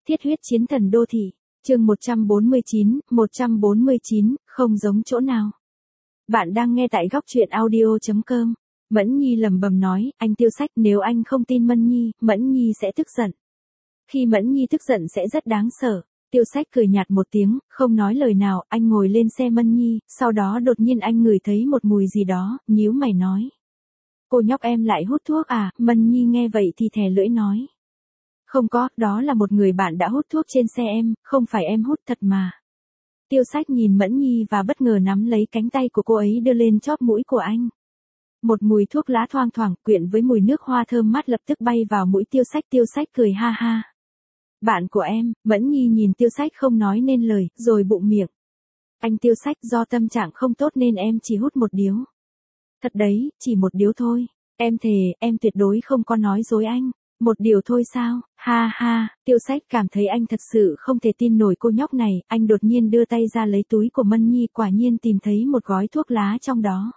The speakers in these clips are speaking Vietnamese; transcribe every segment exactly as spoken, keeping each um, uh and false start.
Thiết huyết chiến thần đô thị, chương một trăm bốn mươi chín, một trăm bốn mươi chín, không giống chỗ nào. Bạn đang nghe tại góc truyện audio chấm com. Mẫn Nhi lẩm bẩm nói, anh Tiêu Sách, nếu anh không tin Mẫn Nhi, Mẫn Nhi sẽ tức giận. Khi Mẫn Nhi tức giận sẽ rất đáng sợ. Tiêu Sách cười nhạt một tiếng, không nói lời nào, anh ngồi lên xe Mẫn Nhi, sau đó đột nhiên anh ngửi thấy một mùi gì đó, nhíu mày nói. Cô nhóc em lại hút thuốc à? Mẫn Nhi nghe vậy thì thè lưỡi nói. Không có, đó là một người bạn đã hút thuốc trên xe em, không phải em hút thật mà. Tiêu Sách nhìn Mẫn Nhi và bất ngờ nắm lấy cánh tay của cô ấy đưa lên chóp mũi của anh. Một mùi thuốc lá thoang thoảng quyện với mùi nước hoa thơm mát lập tức bay vào mũi Tiêu Sách. Tiêu Sách cười ha ha. Bạn của em. Mẫn Nhi nhìn Tiêu Sách không nói nên lời, rồi bụng miệng. Anh Tiêu Sách, do tâm trạng không tốt nên em chỉ hút một điếu. Thật đấy, chỉ một điếu thôi. Em thề, em tuyệt đối không có nói dối anh. Một điều thôi sao? Ha ha, Tiêu Sách cảm thấy anh thật sự không thể tin nổi cô nhóc này, anh đột nhiên đưa tay ra lấy túi của Mẫn Nhi, quả nhiên tìm thấy một gói thuốc lá trong đó.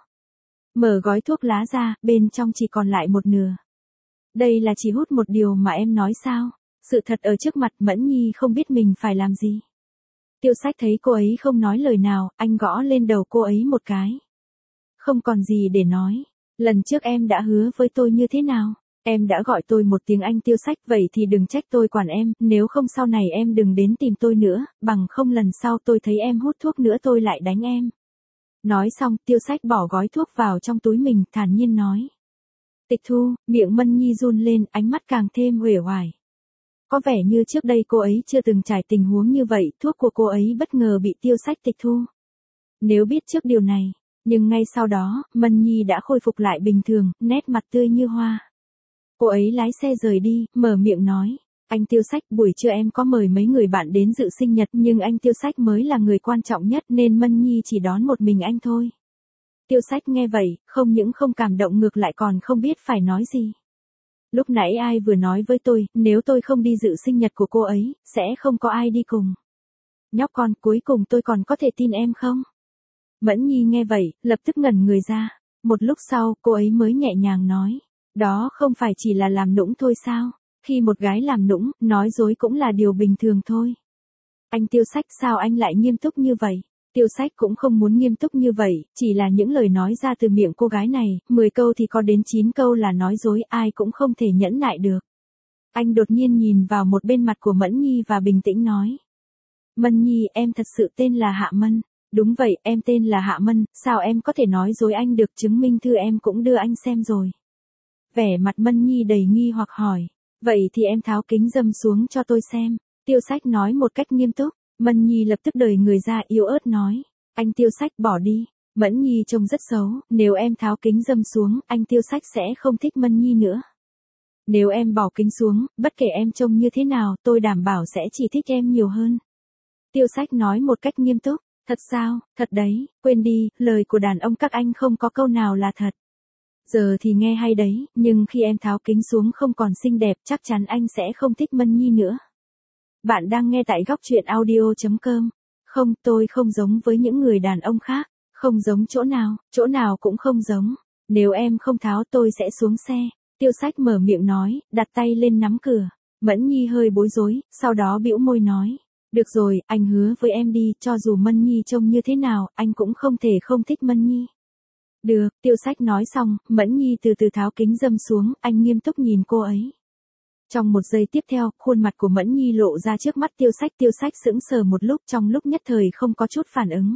Mở gói thuốc lá ra, bên trong chỉ còn lại một nửa. Đây là chỉ hút một điều mà em nói sao? Sự thật ở trước mặt, Mẫn Nhi không biết mình phải làm gì. Tiêu Sách thấy cô ấy không nói lời nào, anh gõ lên đầu cô ấy một cái. Không còn gì để nói. Lần trước em đã hứa với tôi như thế nào? Em đã gọi tôi một tiếng anh Tiêu Sách, vậy thì đừng trách tôi quản em, nếu không sau này em đừng đến tìm tôi nữa, bằng không lần sau tôi thấy em hút thuốc nữa tôi lại đánh em. Nói xong, Tiêu Sách bỏ gói thuốc vào trong túi mình, thản nhiên nói. Tịch thu, miệng Mẫn Nhi run lên, ánh mắt càng thêm uể oải. Có vẻ như trước đây cô ấy chưa từng trải tình huống như vậy, thuốc của cô ấy bất ngờ bị Tiêu Sách tịch thu. Nếu biết trước điều này, nhưng ngay sau đó, Mẫn Nhi đã khôi phục lại bình thường, nét mặt tươi như hoa. Cô ấy lái xe rời đi, mở miệng nói. Anh Tiêu Sách, buổi trưa em có mời mấy người bạn đến dự sinh nhật, nhưng anh Tiêu Sách mới là người quan trọng nhất nên Mẫn Nhi chỉ đón một mình anh thôi. Tiêu Sách nghe vậy, không những không cảm động ngược lại còn không biết phải nói gì. Lúc nãy ai vừa nói với tôi, nếu tôi không đi dự sinh nhật của cô ấy, sẽ không có ai đi cùng. Nhóc con, cuối cùng tôi còn có thể tin em không? Mẫn Nhi nghe vậy, lập tức ngẩn người ra. Một lúc sau, cô ấy mới nhẹ nhàng nói. Đó không phải chỉ là làm nũng thôi sao? Khi một gái làm nũng, nói dối cũng là điều bình thường thôi. Anh Tiêu Sách, sao anh lại nghiêm túc như vậy? Tiêu Sách cũng không muốn nghiêm túc như vậy, chỉ là những lời nói ra từ miệng cô gái này, mười câu thì có đến chín câu là nói dối, ai cũng không thể nhẫn nại được. Anh đột nhiên nhìn vào một bên mặt của Mẫn Nhi và bình tĩnh nói. Mẫn Nhi, em thật sự tên là Hạ Mân. Đúng vậy, em tên là Hạ Mân, sao em có thể nói dối anh được, chứng minh thư em cũng đưa anh xem rồi. Vẻ mặt Mẫn Nhi đầy nghi hoặc hỏi. Vậy thì em tháo kính râm xuống cho tôi xem. Tiêu Sách nói một cách nghiêm túc. Mẫn Nhi lập tức đời người ra, yếu ớt nói. Anh Tiêu Sách, bỏ đi. Mẫn Nhi trông rất xấu, nếu em tháo kính râm xuống, anh Tiêu Sách sẽ không thích Mẫn Nhi nữa. Nếu em bỏ kính xuống, bất kể em trông như thế nào, tôi đảm bảo sẽ chỉ thích em nhiều hơn. Tiêu Sách nói một cách nghiêm túc. Thật sao? Thật đấy, quên đi, lời của đàn ông các anh không có câu nào là thật. Giờ thì nghe hay đấy, nhưng khi em tháo kính xuống không còn xinh đẹp, chắc chắn anh sẽ không thích Mẫn Nhi nữa. Bạn đang nghe tại góc truyện audio chấm com. Không, tôi không giống với những người đàn ông khác. Không giống chỗ nào, chỗ nào cũng không giống. Nếu em không tháo tôi sẽ xuống xe. Tiêu Sách mở miệng nói, đặt tay lên nắm cửa. Mẫn Nhi hơi bối rối, sau đó bĩu môi nói. Được rồi, anh hứa với em đi, cho dù Mẫn Nhi trông như thế nào, anh cũng không thể không thích Mẫn Nhi. Được, Tiêu Sách nói xong, Mẫn Nhi từ từ tháo kính râm xuống, anh nghiêm túc nhìn cô ấy. Trong một giây tiếp theo, khuôn mặt của Mẫn Nhi lộ ra trước mắt Tiêu Sách. Tiêu Sách sững sờ một lúc, trong lúc nhất thời không có chút phản ứng.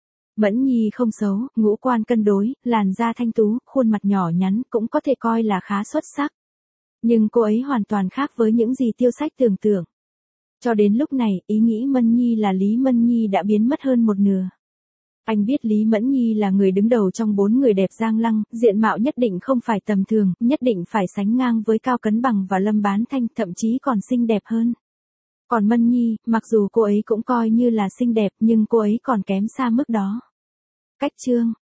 Mẫn Nhi không xấu, ngũ quan cân đối, làn da thanh tú, khuôn mặt nhỏ nhắn, cũng có thể coi là khá xuất sắc. Nhưng cô ấy hoàn toàn khác với những gì Tiêu Sách tưởng tượng. Cho đến lúc này, ý nghĩ Mẫn Nhi là Lý Mẫn Nhi đã biến mất hơn một nửa. Anh biết Lý Mẫn Nhi là người đứng đầu trong bốn người đẹp Giang Lăng, diện mạo nhất định không phải tầm thường, nhất định phải sánh ngang với Cao Cấn Bằng và Lâm Bán Thanh, thậm chí còn xinh đẹp hơn. Còn Mẫn Nhi, mặc dù cô ấy cũng coi như là xinh đẹp nhưng cô ấy còn kém xa mức đó. Cách chương